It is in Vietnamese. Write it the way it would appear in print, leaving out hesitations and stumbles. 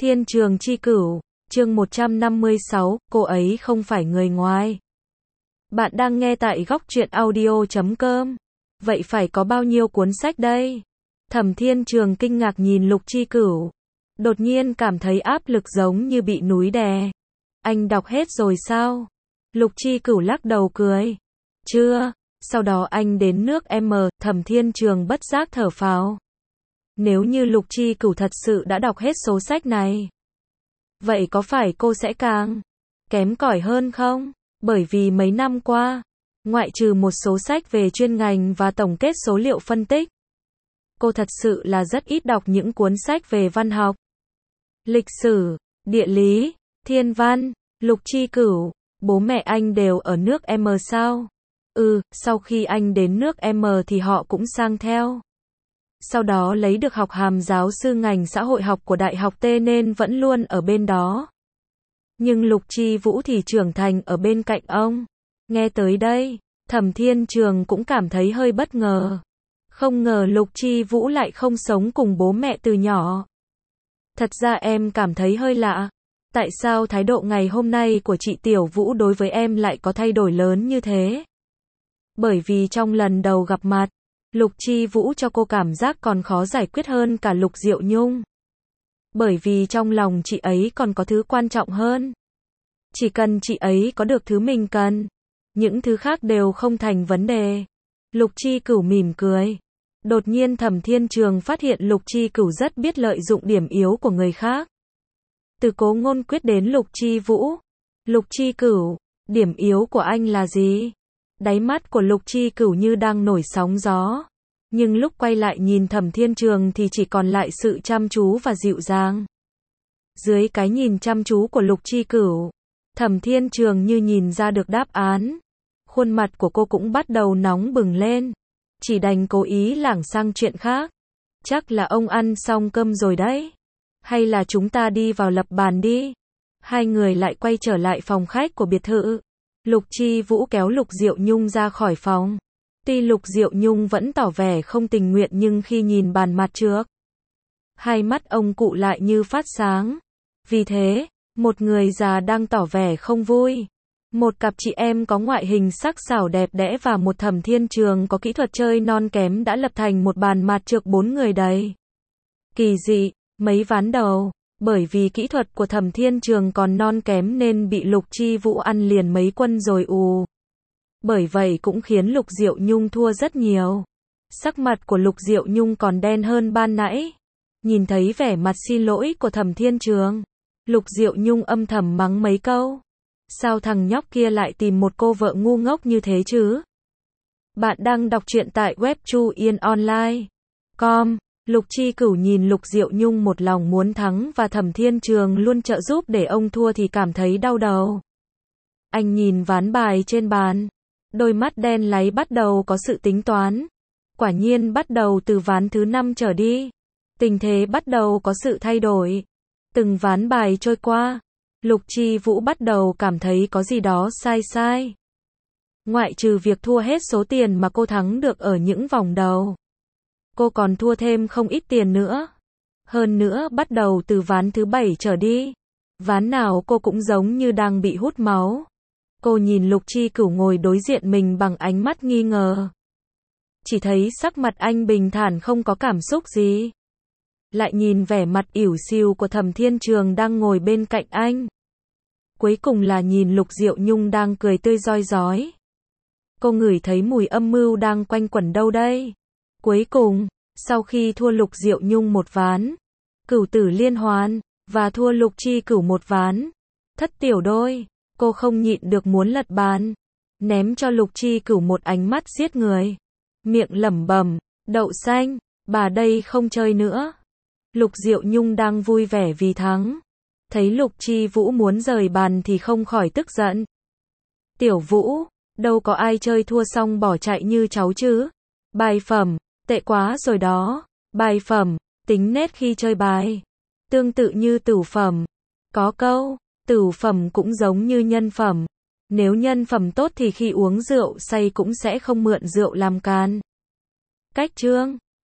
Thiên trường chi cửu, chương 156, cô ấy không phải người ngoài. Bạn đang nghe tại góc truyện audio.com. Vậy phải có bao nhiêu cuốn sách đây? Thẩm Thiên Trường kinh ngạc nhìn Lục Chi Cửu. Đột nhiên cảm thấy áp lực giống như bị núi đè. Anh đọc hết rồi sao? Lục Chi Cửu lắc đầu cười. Chưa. Sau đó anh đến nước M, Thẩm Thiên Trường bất giác thở phào. Nếu như Lục Chi Cửu thật sự đã đọc hết số sách này, vậy có phải cô sẽ càng kém cỏi hơn không? Bởi vì mấy năm qua, ngoại trừ một số sách về chuyên ngành và tổng kết số liệu phân tích, cô thật sự là rất ít đọc những cuốn sách về văn học, lịch sử, địa lý, thiên văn. Lục Chi Cửu, bố mẹ anh đều ở nước M sao? Sau khi anh đến nước M thì họ cũng sang theo. Sau đó lấy được học hàm giáo sư ngành xã hội học của Đại học T nên vẫn luôn ở bên đó. Nhưng Lục Chi Vũ thì trưởng thành ở bên cạnh ông. Nghe tới đây, Thẩm Thiên Trường cũng cảm thấy hơi bất ngờ. Không ngờ Lục Chi Vũ lại không sống cùng bố mẹ từ nhỏ. Thật ra em cảm thấy hơi lạ. Tại sao thái độ ngày hôm nay của chị Tiểu Vũ đối với em lại có thay đổi lớn như thế? Bởi vì trong lần đầu gặp mặt, Lục Chi Vũ cho cô cảm giác còn khó giải quyết hơn cả Lục Diệu Nhung. Bởi vì trong lòng chị ấy còn có thứ quan trọng hơn. Chỉ cần chị ấy có được thứ mình cần, những thứ khác đều không thành vấn đề. Lục Chi Cửu mỉm cười. Đột nhiên Thẩm Thiên Trường phát hiện Lục Chi Cửu rất biết lợi dụng điểm yếu của người khác. Từ Cố Ngôn Quyết đến Lục Chi Vũ. Lục Chi Cửu, điểm yếu của anh là gì? Đáy mắt của Lục Chi Cửu như đang nổi sóng gió. Nhưng lúc quay lại nhìn Thẩm Thiên Trường thì chỉ còn lại sự chăm chú và dịu dàng. Dưới cái nhìn chăm chú của Lục Chi Cửu, Thẩm Thiên Trường như nhìn ra được đáp án. Khuôn mặt của cô cũng bắt đầu nóng bừng lên. Chỉ đành cố ý lảng sang chuyện khác. Chắc là ông ăn xong cơm rồi đấy. Hay là chúng ta đi vào lập bàn đi. Hai người lại quay trở lại phòng khách của biệt thự. Lục Chi Vũ kéo Lục Diệu Nhung ra khỏi phòng. Tuy Lục Diệu Nhung vẫn tỏ vẻ không tình nguyện nhưng khi nhìn bàn mặt trước, hai mắt ông cụ lại như phát sáng. Vì thế, một người già đang tỏ vẻ không vui. Một cặp chị em có ngoại hình sắc sảo đẹp đẽ và một Thẩm Thiên Trường có kỹ thuật chơi non kém đã lập thành một bàn mặt trược bốn người đầy kỳ dị, mấy ván đầu. Bởi vì kỹ thuật của Thẩm Thiên Trường còn non kém nên bị Lục Chi Vũ ăn liền mấy quân rồi Bởi vậy cũng khiến Lục Diệu Nhung thua rất nhiều. Sắc mặt của Lục Diệu Nhung còn đen hơn ban nãy. Nhìn thấy vẻ mặt xin lỗi của Thẩm Thiên Trường, Lục Diệu Nhung âm thầm mắng mấy câu. Sao thằng nhóc kia lại tìm một cô vợ ngu ngốc như thế chứ? Bạn đang đọc truyện tại web chuyenonline.com. Lục Chi Cửu nhìn Lục Diệu Nhung một lòng muốn thắng và Thẩm Thiên Trường luôn trợ giúp để ông thua thì cảm thấy đau đầu. Anh nhìn ván bài trên bàn. Đôi mắt đen láy bắt đầu có sự tính toán. Quả nhiên bắt đầu từ ván thứ 5 trở đi, tình thế bắt đầu có sự thay đổi. Từng ván bài trôi qua, Lục Chi Vũ bắt đầu cảm thấy có gì đó sai sai. Ngoại trừ việc thua hết số tiền mà cô thắng được ở những vòng đầu, cô còn thua thêm không ít tiền nữa. Hơn nữa bắt đầu từ ván thứ 7 trở đi, ván nào cô cũng giống như đang bị hút máu. Cô nhìn Lục Chi Cửu ngồi đối diện mình bằng ánh mắt nghi ngờ. Chỉ thấy sắc mặt anh bình thản không có cảm xúc gì. Lại nhìn vẻ mặt ỉu xìu của Thẩm Thiên Trường đang ngồi bên cạnh anh. Cuối cùng là nhìn Lục Diệu Nhung đang cười tươi rói rói. Cô ngửi thấy mùi âm mưu đang quanh quẩn đâu đây. Cuối cùng, sau khi thua Lục Diệu Nhung một ván, Cửu Tử Liên Hoan, và thua Lục Chi Cửu một ván, thất tiểu đôi, cô không nhịn được muốn lật bàn, ném cho Lục Chi Cửu một ánh mắt giết người. Miệng lẩm bẩm, đậu xanh, bà đây không chơi nữa. Lục Diệu Nhung đang vui vẻ vì thắng. Thấy Lục Chi Vũ muốn rời bàn thì không khỏi tức giận. Tiểu Vũ, đâu có ai chơi thua xong bỏ chạy như cháu chứ. Bài phẩm, tệ quá rồi đó. Bài phẩm, tính nết khi chơi bài. Tương tự như tửu phẩm. Có câu, tửu phẩm cũng giống như nhân phẩm. Nếu nhân phẩm tốt thì khi uống rượu say cũng sẽ không mượn rượu làm can. Cách chương